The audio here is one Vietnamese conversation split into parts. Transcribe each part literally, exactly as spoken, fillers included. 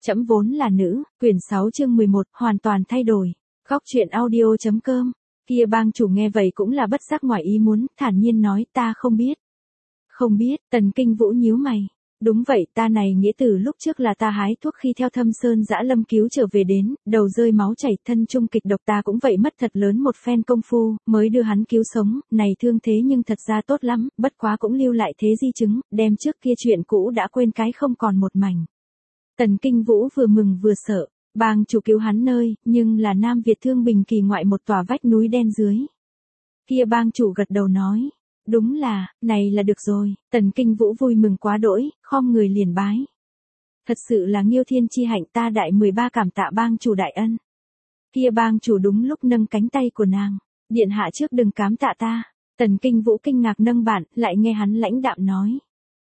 Trẫm vốn là nữ, quyển sáu chương mười một, hoàn toàn thay đổi. Góc truyện audio chấm com. Kia bang chủ nghe vậy cũng là bất giác ngoài ý muốn, thản nhiên nói, ta không biết. Không biết, Tần Kinh Vũ nhíu mày. Đúng vậy, ta này nghĩa tử lúc trước là ta hái thuốc khi theo Thâm Sơn Dã Lâm cứu trở về đến, đầu rơi máu chảy, thân trung kịch độc, ta cũng vậy mất thật lớn một phen công phu, mới đưa hắn cứu sống, này thương thế nhưng thật ra tốt lắm, bất quá cũng lưu lại thế di chứng, đem trước kia chuyện cũ đã quên cái không còn một mảnh. Tần Kinh Vũ vừa mừng vừa sợ, bang chủ cứu hắn nơi, nhưng là Nam Việt Thương Bình Kỳ ngoại một tòa vách núi đen dưới. Kia bang chủ gật đầu nói. Đúng là, này là được rồi, Tần Kinh Vũ vui mừng quá đỗi, khom người liền bái. Thật sự là Nghiêu Thiên chi hạnh, ta đại mười ba cảm tạ bang chủ đại ân. Kia bang chủ đúng lúc nâng cánh tay của nàng, điện hạ trước đừng cám tạ ta. Tần Kinh Vũ kinh ngạc nâng bản, lại nghe hắn lãnh đạm nói.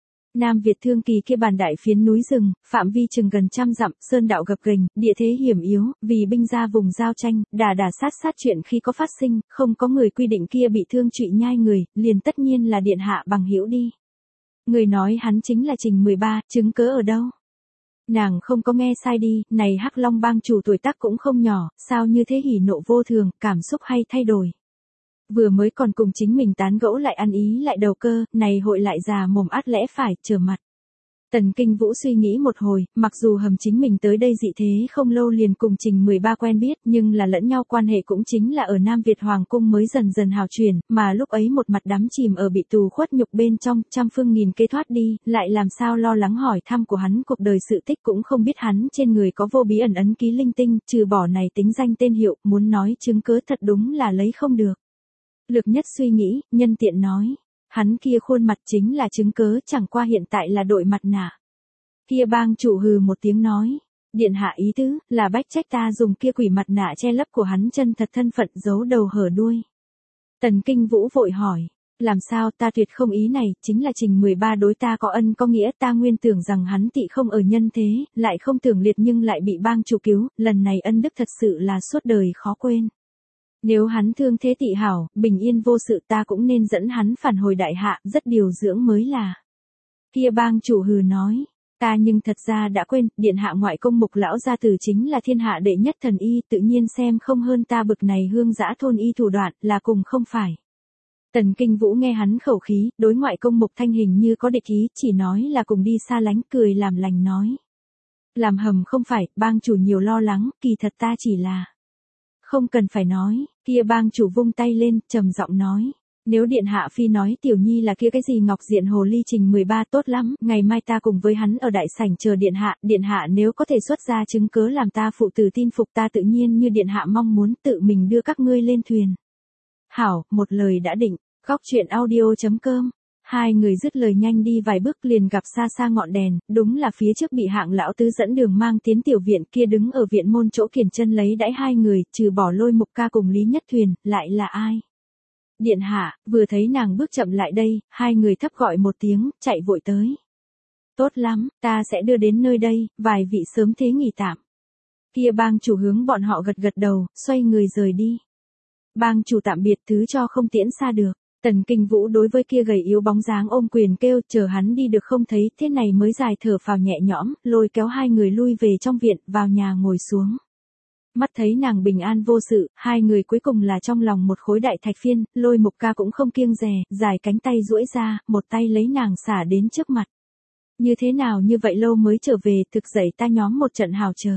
Nam Việt Thương Kỳ kia bàn đại phiến núi rừng, phạm vi chừng gần trăm dặm, sơn đạo gập ghềnh, địa thế hiểm yếu, vì binh ra vùng giao tranh, đà đà sát sát chuyện khi có phát sinh, không có người quy định kia bị thương trụy nhai người, liền tất nhiên là điện hạ bằng hữu đi. Người nói hắn chính là Trình mười ba, chứng cớ ở đâu? Nàng không có nghe sai đi, này Hắc Long bang chủ tuổi tác cũng không nhỏ, sao như thế hỉ nộ vô thường, cảm xúc hay thay đổi. Vừa mới còn cùng chính mình tán gẫu lại ăn ý lại đầu cơ, này hội lại già mồm át lẽ phải, trở mặt. Tần Kinh Vũ suy nghĩ một hồi, mặc dù hầm chính mình tới đây dị thế không lâu liền cùng Trình mười ba quen biết, nhưng là lẫn nhau quan hệ cũng chính là ở Nam Việt Hoàng Cung mới dần dần hào truyền, mà lúc ấy một mặt đắm chìm ở bị tù khuất nhục bên trong, trăm phương nghìn kế thoát đi, lại làm sao lo lắng hỏi thăm của hắn cuộc đời sự tích cũng không biết hắn trên người có vô bí ẩn ấn ký linh tinh, trừ bỏ này tính danh tên hiệu, muốn nói chứng cớ thật đúng là lấy không được. Lược nhất suy nghĩ, nhân tiện nói, hắn kia khuôn mặt chính là chứng cớ, chẳng qua hiện tại là đội mặt nạ. Kia bang chủ hừ một tiếng nói, điện hạ ý tứ, là bách trách ta dùng kia quỷ mặt nạ che lấp của hắn chân thật thân phận giấu đầu hở đuôi. Tần Kinh Vũ vội hỏi, làm sao, ta tuyệt không ý này, chính là Trình mười ba đối ta có ân có nghĩa, ta nguyên tưởng rằng hắn tị không ở nhân thế, lại không tưởng liệt nhưng lại bị bang chủ cứu, lần này ân đức thật sự là suốt đời khó quên. Nếu hắn thương thế tị hảo, bình yên vô sự, ta cũng nên dẫn hắn phản hồi đại hạ, rất điều dưỡng mới là. Kia bang chủ hừ nói, ta nhưng thật ra đã quên, điện hạ ngoại công Mục lão gia tử chính là thiên hạ đệ nhất thần y, tự nhiên xem không hơn ta bực này hương dã thôn y thủ đoạn, là cùng không phải. Tần Kinh Vũ nghe hắn khẩu khí, đối ngoại công Mục Thanh hình như có địch ý, chỉ nói là cùng đi xa lánh, cười làm lành nói. Làm hầm không phải, bang chủ nhiều lo lắng, kỳ thật ta chỉ là. Không cần phải nói, kia bang chủ vung tay lên, trầm giọng nói. Nếu điện hạ phi nói tiểu nhi là kia cái gì ngọc diện hồ ly Trình mười ba tốt lắm, ngày mai ta cùng với hắn ở đại sảnh chờ điện hạ, điện hạ nếu có thể xuất ra chứng cớ làm ta phụ tử tin phục ta tự nhiên như điện hạ mong muốn tự mình đưa các ngươi lên thuyền. Hảo, một lời đã định, góc truyện audio chấm com. Hai người dứt lời nhanh đi vài bước liền gặp xa xa ngọn đèn, đúng là phía trước bị Hạng lão tứ dẫn đường mang tiến tiểu viện kia đứng ở viện môn chỗ kiền chân lấy đãi hai người, trừ bỏ Lôi Mục Ca cùng Lý Nhất Thuyền, lại là ai? Điện hạ, vừa thấy nàng bước chậm lại đây, hai người thấp gọi một tiếng, chạy vội tới. Tốt lắm, ta sẽ đưa đến nơi đây, vài vị sớm thế nghỉ tạm. Kia bang chủ hướng bọn họ gật gật đầu, xoay người rời đi. Bang chủ tạm biệt, thứ cho không tiễn xa được. Tần Kinh Vũ đối với kia gầy yếu bóng dáng ôm quyền kêu, chờ hắn đi được không thấy, thế này mới dài thở phào nhẹ nhõm, lôi kéo hai người lui về trong viện, vào nhà ngồi xuống. Mắt thấy nàng bình an vô sự, hai người cuối cùng là trong lòng một khối đại thạch phiên, Lôi Mục Ca cũng không kiêng dè, dài cánh tay duỗi ra, một tay lấy nàng xả đến trước mặt. Như thế nào như vậy lâu mới trở về, thực dậy ta nhóm một trận hào chờ.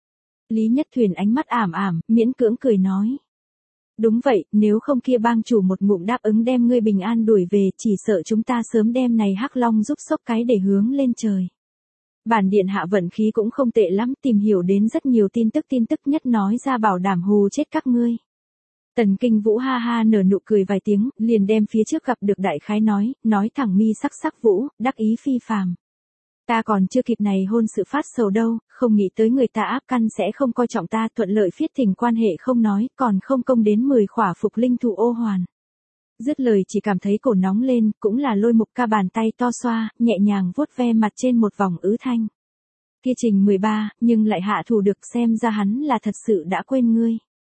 Lý Nhất Thuyền ánh mắt ảm ảm, miễn cưỡng cười nói. Đúng vậy, nếu không kia bang chủ một ngụm đáp ứng đem ngươi bình an đuổi về, chỉ sợ chúng ta sớm đem này Hắc Long giúp sốc cái để hướng lên trời. Bản điện hạ vận khí cũng không tệ lắm, tìm hiểu đến rất nhiều tin tức tin tức nhất nói ra bảo đảm hù chết các ngươi. Tần Kinh Vũ ha ha nở nụ cười vài tiếng, liền đem phía trước gặp được đại khái nói, nói thẳng mi sắc sắc vũ, đắc ý phi phàm. Ta còn chưa kịp này hôn sự phát sầu đâu, không nghĩ tới người ta áp căn sẽ không coi trọng ta, thuận lợi phiết thỉnh quan hệ không nói, còn không công đến mười khỏa phục linh thụ ô hoàn. Dứt lời chỉ cảm thấy cổ nóng lên, cũng là Lôi Mục Ca bàn tay to xoa, nhẹ nhàng vuốt ve mặt trên một vòng ứ thanh. Kia Trình mười ba, nhưng lại hạ thủ được, xem ra hắn là thật sự đã quên ngươi.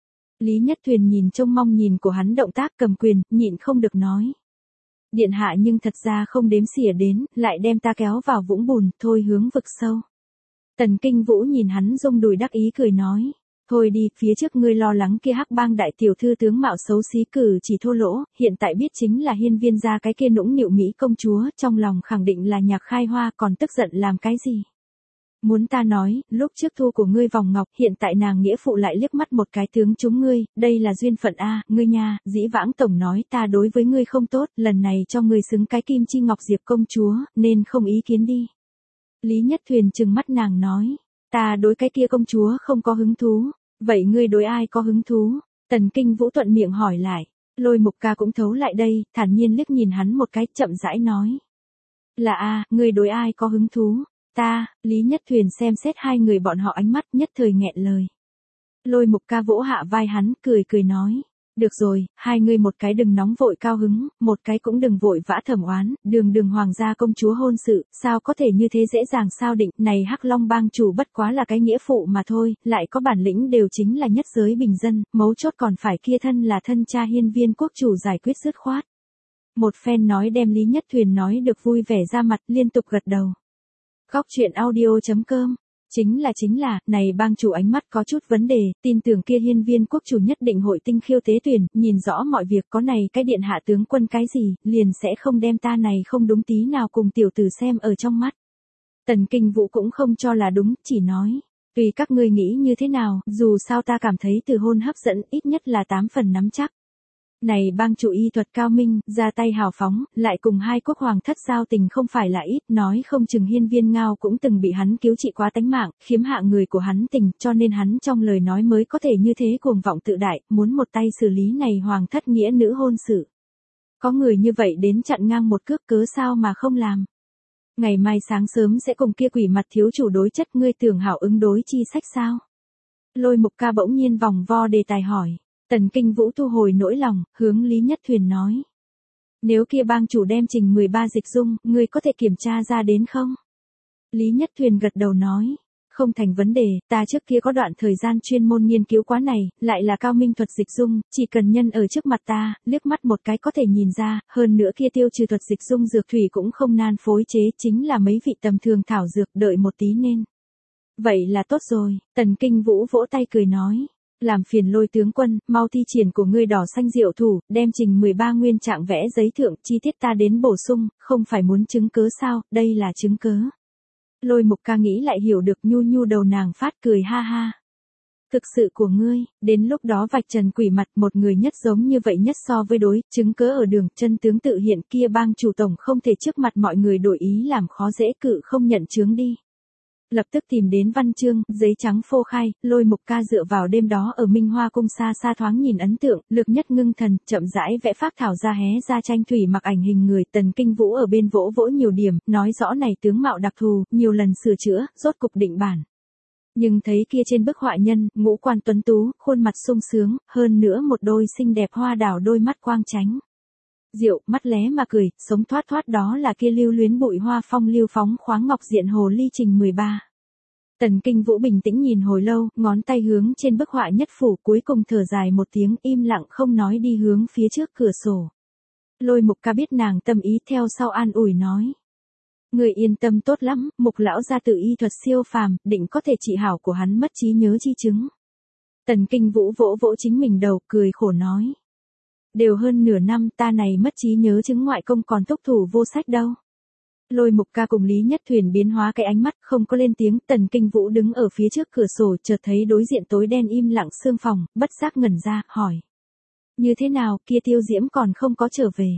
Lý Nhất Thuyền nhìn trông mong nhìn của hắn động tác cầm quyền, nhịn không được nói. Điện hạ nhưng thật ra không đếm xỉa đến, lại đem ta kéo vào vũng bùn, thôi hướng vực sâu. Tần Kinh Vũ nhìn hắn rung đùi đắc ý cười nói. Thôi đi, phía trước ngươi lo lắng kia hắc bang đại tiểu thư tướng mạo xấu xí cử chỉ thô lỗ, hiện tại biết chính là hiên viên gia cái kia nũng nịu Mỹ công chúa, trong lòng khẳng định là nhạc khai hoa, còn tức giận làm cái gì. Muốn ta nói, lúc trước thu của ngươi vòng ngọc, hiện tại nàng nghĩa phụ lại liếc mắt một cái tướng chúng ngươi, đây là duyên phận a, ngươi nha, dĩ vãng tổng nói ta đối với ngươi không tốt, lần này cho ngươi xứng cái kim chi ngọc diệp công chúa, nên không ý kiến đi. Lý Nhất Thuyền trừng mắt nàng nói, ta đối cái kia công chúa không có hứng thú, vậy ngươi đối ai có hứng thú? Tần Kinh Vũ thuận miệng hỏi lại, Lôi Mục Ca cũng thấu lại đây, thản nhiên liếc nhìn hắn một cái, chậm rãi nói. Là a, ngươi đối ai có hứng thú? Ta, Lý Nhất Thuyền xem xét hai người bọn họ ánh mắt nhất thời nghẹn lời. Lôi Mục Ca vỗ hạ vai hắn, cười cười nói. Được rồi, hai người một cái đừng nóng vội cao hứng, một cái cũng đừng vội vã thẩm oán, đường đường hoàng gia công chúa hôn sự, sao có thể như thế dễ dàng sao định, này Hắc Long bang chủ bất quá là cái nghĩa phụ mà thôi, lại có bản lĩnh đều chính là nhất giới bình dân, mấu chốt còn phải kia thân là thân cha hiên viên quốc chủ giải quyết dứt khoát. Một phen nói đem Lý Nhất Thuyền nói được vui vẻ ra mặt, liên tục gật đầu. Góc truyện audio chấm com. Chính là chính là, này bang chủ ánh mắt có chút vấn đề, tin tưởng kia hiên viên quốc chủ nhất định hội tinh khiêu tế tuyển, nhìn rõ mọi việc có này cái điện hạ tướng quân cái gì, liền sẽ không đem ta này không đúng tí nào cùng tiểu tử xem ở trong mắt. Tần Kinh Vũ cũng không cho là đúng, chỉ nói, tùy các ngươi nghĩ như thế nào, dù sao ta cảm thấy từ hôn hấp dẫn ít nhất là tám phần nắm chắc. Này bang chủ y thuật cao minh, ra tay hào phóng, lại cùng hai quốc hoàng thất giao tình không phải là ít, nói không chừng hiên viên ngao cũng từng bị hắn cứu trị quá tánh mạng, khiếm hạ người của hắn tình, cho nên hắn trong lời nói mới có thể như thế cuồng vọng tự đại, muốn một tay xử lý này hoàng thất nghĩa nữ hôn sự. Có người như vậy đến chặn ngang một cước cớ sao mà không làm. Ngày mai sáng sớm sẽ cùng kia quỷ mặt thiếu chủ đối chất, ngươi tưởng hảo ứng đối chi sách sao? Lôi Mục Ca bỗng nhiên vòng vo đề tài hỏi. Tần Kinh Vũ thu hồi nỗi lòng, hướng Lý Nhất Thuyền nói. Nếu kia bang chủ đem trình mười ba dịch dung, ngươi có thể kiểm tra ra đến không? Lý Nhất Thuyền gật đầu nói. Không thành vấn đề, ta trước kia có đoạn thời gian chuyên môn nghiên cứu quá này, lại là cao minh thuật dịch dung, chỉ cần nhân ở trước mặt ta, liếc mắt một cái có thể nhìn ra, hơn nữa kia tiêu trừ thuật dịch dung dược thủy cũng không nan phối chế, chính là mấy vị tầm thường thảo dược, đợi một tí nên. Vậy là tốt rồi, Tần Kinh Vũ vỗ tay cười nói. Làm phiền Lôi tướng quân, mau thi triển của ngươi đỏ xanh diệu thủ, đem trình mười ba nguyên trạng vẽ giấy thượng, chi tiết ta đến bổ sung, không phải muốn chứng cớ sao, đây là chứng cớ. Lôi Mục Ca nghĩ lại hiểu được, nhu nhu đầu nàng phát cười ha ha. Thực sự của ngươi, đến lúc đó vạch trần quỷ mặt, một người nhất giống như vậy nhất so với đối, chứng cớ ở đường, chân tướng tự hiện, kia bang chủ tổng không thể trước mặt mọi người đổi ý làm khó dễ, cự không nhận chướng đi. Lập tức tìm đến văn chương, giấy trắng phô khai, Lôi Mục Ca dựa vào đêm đó ở Minh Hoa cung xa xa thoáng nhìn ấn tượng, lực nhất ngưng thần, chậm rãi vẽ pháp thảo ra hé ra tranh thủy mặc ảnh hình người. Tần Kinh Vũ ở bên vỗ vỗ nhiều điểm, nói rõ này tướng mạo đặc thù, nhiều lần sửa chữa, rốt cục định bản. Nhưng thấy kia trên bức họa nhân, ngũ quan tuấn tú, khuôn mặt sung sướng, hơn nữa một đôi xinh đẹp hoa đào đôi mắt quang tránh. Diệu, mắt lé mà cười, sống thoát thoát đó là kia lưu luyến bụi hoa phong lưu phóng khoáng ngọc diện hồ ly trình mười ba. Tần Kinh Vũ bình tĩnh nhìn hồi lâu, ngón tay hướng trên bức họa nhất phủ, cuối cùng thở dài một tiếng, im lặng không nói đi hướng phía trước cửa sổ. Lôi Mục Ca biết nàng tâm ý, theo sau an ủi nói. Người yên tâm tốt lắm, Mục lão gia tự y thuật siêu phàm, định có thể trị hảo của hắn mất trí nhớ chi chứng. Tần Kinh Vũ vỗ vỗ chính mình đầu, cười khổ nói. Đều hơn nửa năm, ta này mất trí nhớ chứng ngoại công còn thúc thủ vô sách đâu. Lôi Mục Ca cùng Lý Nhất Thuyền biến hóa cái ánh mắt, không có lên tiếng. Tần Kinh Vũ đứng ở phía trước cửa sổ, chợt thấy đối diện tối đen im lặng sương phòng, bất giác ngẩn ra, hỏi. Như thế nào, kia Tiêu Diễm còn không có trở về.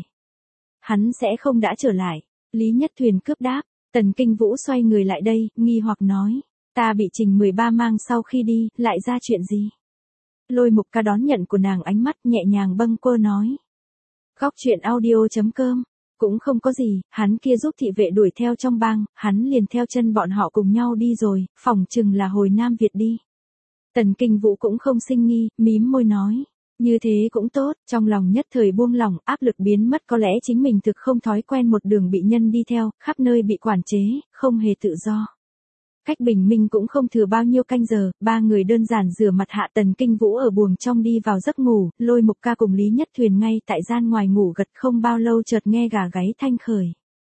Hắn sẽ không đã trở lại. Lý Nhất Thuyền cướp đáp. Tần Kinh Vũ xoay người lại đây, nghi hoặc nói. Ta bị trình mười ba mang sau khi đi, lại ra chuyện gì? Lôi Mục Ca đón nhận của nàng ánh mắt, nhẹ nhàng bâng quơ nói. Góc truyện audio chấm com. Cũng không có gì, hắn kia giúp thị vệ đuổi theo trong bang, hắn liền theo chân bọn họ cùng nhau đi rồi, phỏng chừng là hồi Nam Việt đi. Tần Kinh Vũ cũng không sinh nghi, mím môi nói. Như thế cũng tốt, trong lòng nhất thời buông lỏng, áp lực biến mất, có lẽ chính mình thực không thói quen một đường bị nhân đi theo, khắp nơi bị quản chế, không hề tự do. Cách bình minh cũng không thừa bao nhiêu canh giờ, ba người đơn giản rửa mặt hạ. Tần Kinh Vũ ở buồng trong đi vào giấc ngủ, Lôi Mục Ca cùng Lý Nhất Thuyền ngay tại gian ngoài ngủ gật không bao lâu chợt nghe gà gáy thanh khởi.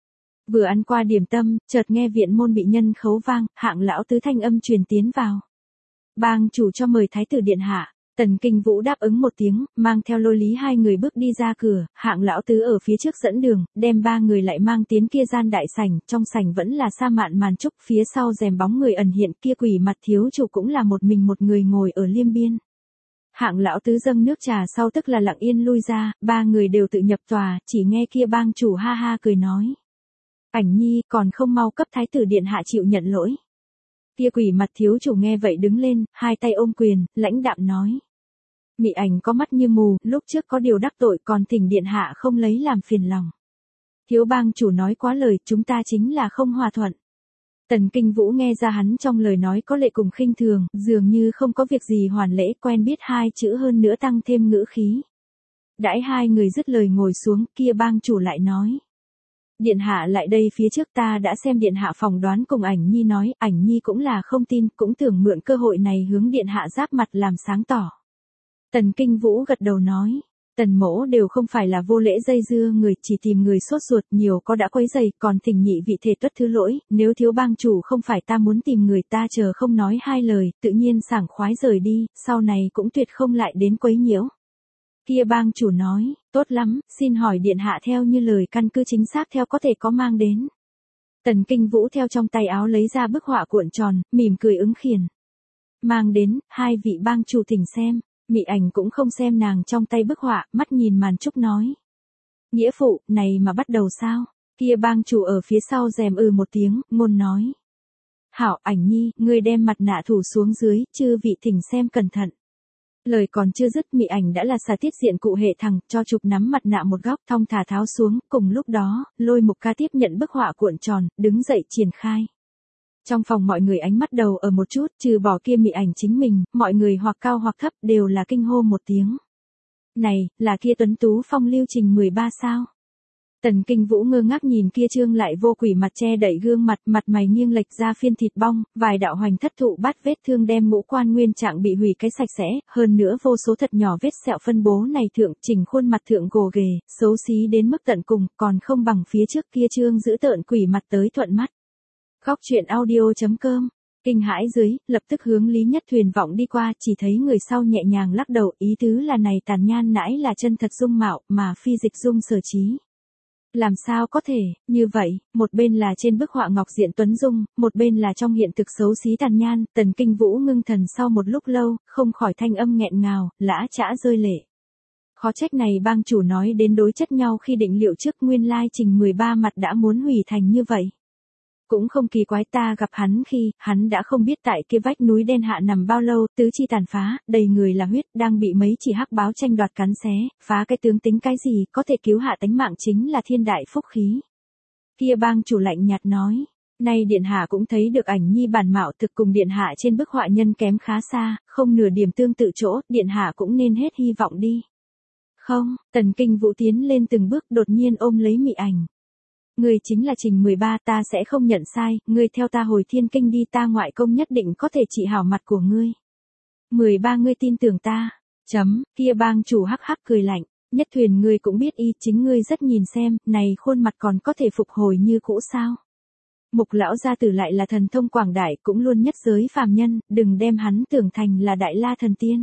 Vừa ăn qua điểm tâm, chợt nghe viện môn bị nhân khấu vang, Hạng lão tứ thanh âm truyền tiến vào. Bang chủ cho mời thái tử điện hạ. Tần Kinh Vũ đáp ứng một tiếng, mang theo Lôi Lý hai người bước đi ra cửa, Hạng lão tứ ở phía trước dẫn đường, đem ba người lại mang tiến kia gian đại sảnh, trong sảnh vẫn là sa mạn màn trúc, phía sau rèm bóng người ẩn hiện, kia quỷ mặt thiếu chủ cũng là một mình một người ngồi ở liêm biên. Hạng lão tứ dâng nước trà sau tức là lặng yên lui ra, ba người đều tự nhập tòa, chỉ nghe kia bang chủ ha ha cười nói. Ảnh nhi còn không mau cấp thái tử điện hạ chịu nhận lỗi. Kia quỷ mặt thiếu chủ nghe vậy đứng lên, hai tay ôm quyền, lãnh đạm nói. Mị ảnh có mắt như mù, lúc trước có điều đắc tội còn thỉnh điện hạ không lấy làm phiền lòng. Thiếu bang chủ nói quá lời, chúng ta chính là không hòa thuận. Tần Kinh Vũ nghe ra hắn trong lời nói có lệ cùng khinh thường, dường như không có việc gì hoàn lễ, quen biết hai chữ hơn nữa tăng thêm ngữ khí. Đãi hai người dứt lời ngồi xuống, kia bang chủ lại nói. Điện hạ lại đây phía trước ta đã xem điện hạ phỏng đoán cùng ảnh nhi nói, ảnh nhi cũng là không tin, cũng tưởng mượn cơ hội này hướng điện hạ giáp mặt làm sáng tỏ. Tần Kinh Vũ gật đầu nói, tần mỗ đều không phải là vô lễ dây dưa người, chỉ tìm người sốt ruột, nhiều có đã quấy dày, còn thỉnh nhị vị thể tuất thứ lỗi, nếu thiếu bang chủ không phải ta muốn tìm người, ta chờ không nói hai lời, tự nhiên sảng khoái rời đi, sau này cũng tuyệt không lại đến quấy nhiễu. Kia bang chủ nói, tốt lắm, xin hỏi điện hạ theo như lời căn cứ chính xác theo có thể có mang đến. Tần Kinh Vũ theo trong tay áo lấy ra bức họa cuộn tròn, mỉm cười ứng khiển. Mang đến, hai vị bang chủ thỉnh xem. Mị ảnh cũng không xem nàng trong tay bức họa, mắt nhìn màn trúc nói. Nghĩa phụ, này mà bắt đầu sao? Kia bang chủ ở phía sau rèm ừ một tiếng, ngôn nói. Hảo, ảnh nhi, ngươi đem mặt nạ thủ xuống dưới, chư vị thỉnh xem cẩn thận. Lời còn chưa dứt, mị ảnh đã là xà tiết diện cụ hệ thẳng, cho chụp nắm mặt nạ một góc, thong thả tháo xuống, cùng lúc đó, Lôi Mục Ca tiếp nhận bức họa cuộn tròn, đứng dậy triển khai. Trong phòng mọi người ánh mắt đầu ở một chút, trừ bỏ kia mị ảnh chính mình, mọi người hoặc cao hoặc thấp đều là kinh hô một tiếng. Này, là kia tuấn tú phong lưu trình mười ba sao? Tần Kinh Vũ ngơ ngác nhìn kia trương lại vô quỷ mặt che đậy gương mặt, mặt mày nghiêng lệch ra phiên thịt bong, vài đạo hoành thất thụ bát vết thương đem ngũ quan nguyên trạng bị hủy cái sạch sẽ, hơn nữa vô số thật nhỏ vết sẹo phân bố này thượng, chỉnh khuôn mặt thượng gồ ghề, xấu xí đến mức tận cùng, còn không bằng phía trước kia trương giữ tợn quỷ mặt tới thuận mắt. Góc truyện audio.com, kinh hãi dưới, lập tức hướng Lý Nhất Thuyền vọng đi qua, chỉ thấy người sau nhẹ nhàng lắc đầu, ý tứ là này tàn nhan nãi là chân thật dung mạo, mà phi dịch dung sở trí. Làm sao có thể, như vậy, một bên là trên bức họa ngọc diện tuấn dung, một bên là trong hiện thực xấu xí tàn nhan, Tần Kinh Vũ ngưng thần sau một lúc lâu, không khỏi thanh âm nghẹn ngào, lã chã rơi lệ. Khó trách này bang chủ nói đến đối chất nhau khi định liệu trước nguyên lai trình mười ba mặt đã muốn hủy thành như vậy. Cũng không kỳ quái ta gặp hắn khi, hắn đã không biết tại kia vách núi đen hạ nằm bao lâu, tứ chi tàn phá, đầy người là huyết, đang bị mấy chỉ hắc báo tranh đoạt cắn xé, phá cái tướng tính cái gì, có thể cứu hạ tánh mạng chính là thiên đại phúc khí. Kia bang chủ lạnh nhạt nói, nay điện hạ cũng thấy được ảnh nhi bản mạo thực cùng điện hạ trên bức họa nhân kém khá xa, không nửa điểm tương tự chỗ, điện hạ cũng nên hết hy vọng đi. Không, Tần Kinh Vũ tiến lên từng bước đột nhiên ôm lấy mị ảnh. Ngươi chính là trình mười ba, ta sẽ không nhận sai, ngươi theo ta hồi thiên kinh đi, ta ngoại công nhất định có thể trị hảo mặt của ngươi. mười ba ngươi tin tưởng ta. Chấm, kia bang chủ hắc hắc cười lạnh, Nhất Thuyền ngươi cũng biết y, chính ngươi rất nhìn xem, này khuôn mặt còn có thể phục hồi như cũ sao. Mục lão gia tử lại là thần thông quảng đại, cũng luôn nhất giới phàm nhân, đừng đem hắn tưởng thành là đại la thần tiên.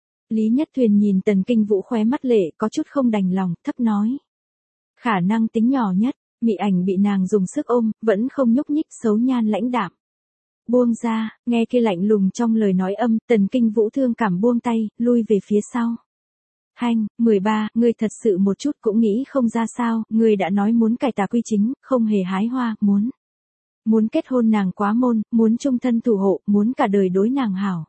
Lý Nhất Thuyền nhìn Tần Kinh Vũ khóe mắt lệ, có chút không đành lòng, thấp nói. Khả năng tính nhỏ nhất. Mị ảnh bị nàng dùng sức ôm, vẫn không nhúc nhích, xấu nhan lãnh đạm. Buông ra, nghe kia lạnh lùng trong lời nói âm, Tần Kinh Vũ thương cảm buông tay, lui về phía sau. Hanh, mười ba, ngươi thật sự một chút cũng nghĩ không ra sao, ngươi đã nói muốn cải tà quy chính, không hề hái hoa, muốn. Muốn kết hôn nàng quá môn, muốn chung thân thủ hộ, muốn cả đời đối nàng hảo.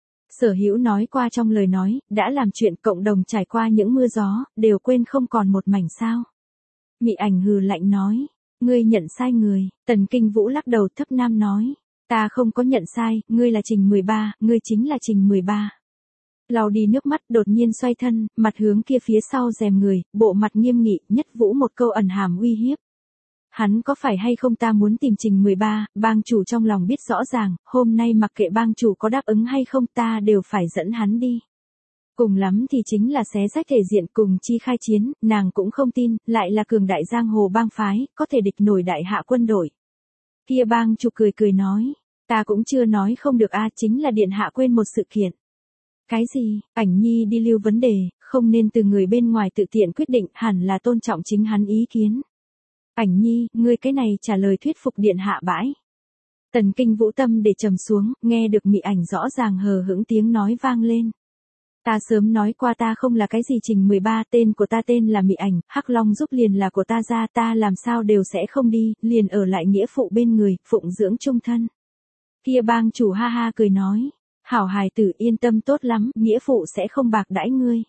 Sở Hữu nói qua trong lời nói, đã làm chuyện cộng đồng trải qua những mưa gió, đều quên không còn một mảnh sao. Mị ảnh hừ lạnh nói, ngươi nhận sai người, Tần Kinh Vũ lắc đầu thấp nam nói, ta không có nhận sai, ngươi là trình mười ba, ngươi chính là trình mười ba. Lau đi nước mắt đột nhiên xoay thân, mặt hướng kia phía sau rèm người, bộ mặt nghiêm nghị, Nhất Vũ một câu ẩn hàm uy hiếp. Hắn có phải hay không ta muốn tìm trình mười ba, bang chủ trong lòng biết rõ ràng, hôm nay mặc kệ bang chủ có đáp ứng hay không ta đều phải dẫn hắn đi. Cùng lắm thì chính là xé rách thể diện cùng chi khai chiến, nàng cũng không tin, lại là cường đại giang hồ bang phái, có thể địch nổi đại hạ quân đội. Kia bang chủ cười cười nói, ta cũng chưa nói không được a, chính là điện hạ quên một sự kiện. Cái gì? Ảnh Nhi đi lưu vấn đề, không nên từ người bên ngoài tự tiện quyết định, hẳn là tôn trọng chính hắn ý kiến. Ảnh Nhi, ngươi cái này trả lời thuyết phục điện hạ bãi. Tần Kinh Vũ tâm để trầm xuống, nghe được Mị Ảnh rõ ràng hờ hững tiếng nói vang lên. Ta sớm nói qua ta không là cái gì Trình mười ba, tên của ta tên là Mị Ảnh, Hắc Long giúp liền là của ta ra, ta làm sao đều sẽ không đi, liền ở lại nghĩa phụ bên người, phụng dưỡng chung thân. Kia bang chủ ha ha cười nói, hảo hài tử yên tâm tốt lắm, nghĩa phụ sẽ không bạc đãi ngươi.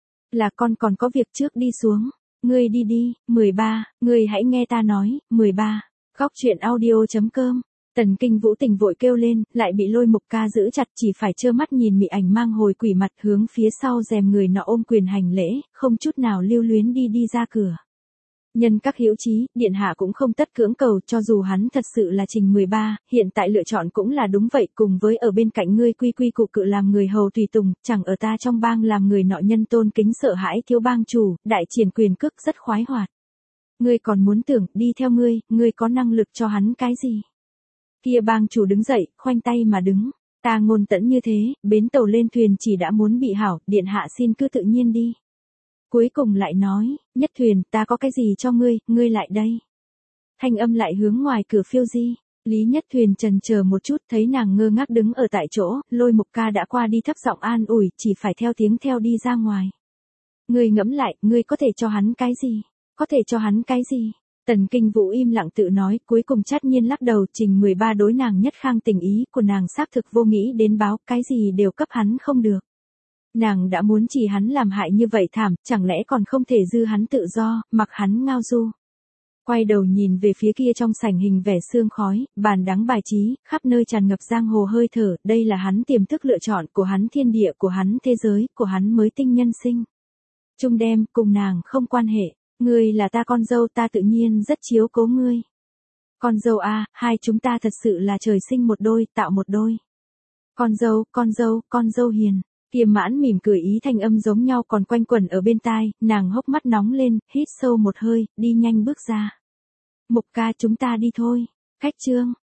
Là con còn có việc trước đi xuống, ngươi đi đi, mười ba, ngươi hãy nghe ta nói, mười ba, góc truyện audio chấm com. Tần Kinh Vũ tỉnh vội kêu lên, lại bị Lôi Mục Ca giữ chặt, chỉ phải trơ mắt nhìn Mị Ảnh mang hồi quỷ mặt hướng phía sau rèm người nọ ôm quyền hành lễ, không chút nào lưu luyến đi đi ra cửa. Nhân các hữu chí, điện hạ cũng không tất cưỡng cầu, cho dù hắn thật sự là Trình mười ba, hiện tại lựa chọn cũng là đúng vậy, cùng với ở bên cạnh ngươi quy quy củ cự làm người hầu tùy tùng, chẳng ở ta trong bang làm người nọ nhân tôn kính sợ hãi thiếu bang chủ, đại triển quyền cước rất khoái hoạt. Ngươi còn muốn tưởng, đi theo ngươi, ngươi có năng lực cho hắn cái gì? Kia bang chủ đứng dậy, khoanh tay mà đứng, ta ngôn tẫn như thế, bến tàu lên thuyền chỉ đã muốn bị hảo, điện hạ xin cứ tự nhiên đi. Cuối cùng lại nói, Nhất Thuyền, ta có cái gì cho ngươi, ngươi lại đây. Thanh âm lại hướng ngoài cửa phiêu di, Lý Nhất Thuyền trần chờ một chút thấy nàng ngơ ngác đứng ở tại chỗ, Lôi Mục Ca đã qua đi thấp giọng an ủi, chỉ phải theo tiếng theo đi ra ngoài. Ngươi ngẫm lại, ngươi có thể cho hắn cái gì? Có thể cho hắn cái gì? Tần Kinh Vũ im lặng tự nói, cuối cùng chát nhiên lắc đầu, Trình mười ba đối nàng nhất khang tình ý của nàng xác thực vô nghĩ đến báo, cái gì đều cấp hắn không được. Nàng đã muốn chỉ hắn làm hại như vậy thảm, chẳng lẽ còn không thể dư hắn tự do, mặc hắn ngao du. Quay đầu nhìn về phía kia trong sảnh hình vẻ sương khói, bàn đắng bài trí, khắp nơi tràn ngập giang hồ hơi thở, đây là hắn tiềm thức lựa chọn của hắn thiên địa, của hắn thế giới, của hắn mới tinh nhân sinh. Trung đem, cùng nàng không quan hệ, ngươi là ta con dâu, ta tự nhiên rất chiếu cố ngươi. Con dâu a, hai chúng ta thật sự là trời sinh một đôi, tạo một đôi. Con dâu, con dâu, con dâu hiền. Kiềm Mãn mỉm cười ý thanh âm giống nhau còn quanh quẩn ở bên tai, nàng hốc mắt nóng lên, hít sâu một hơi, đi nhanh bước ra. Mục Ca chúng ta đi thôi. Khách trương,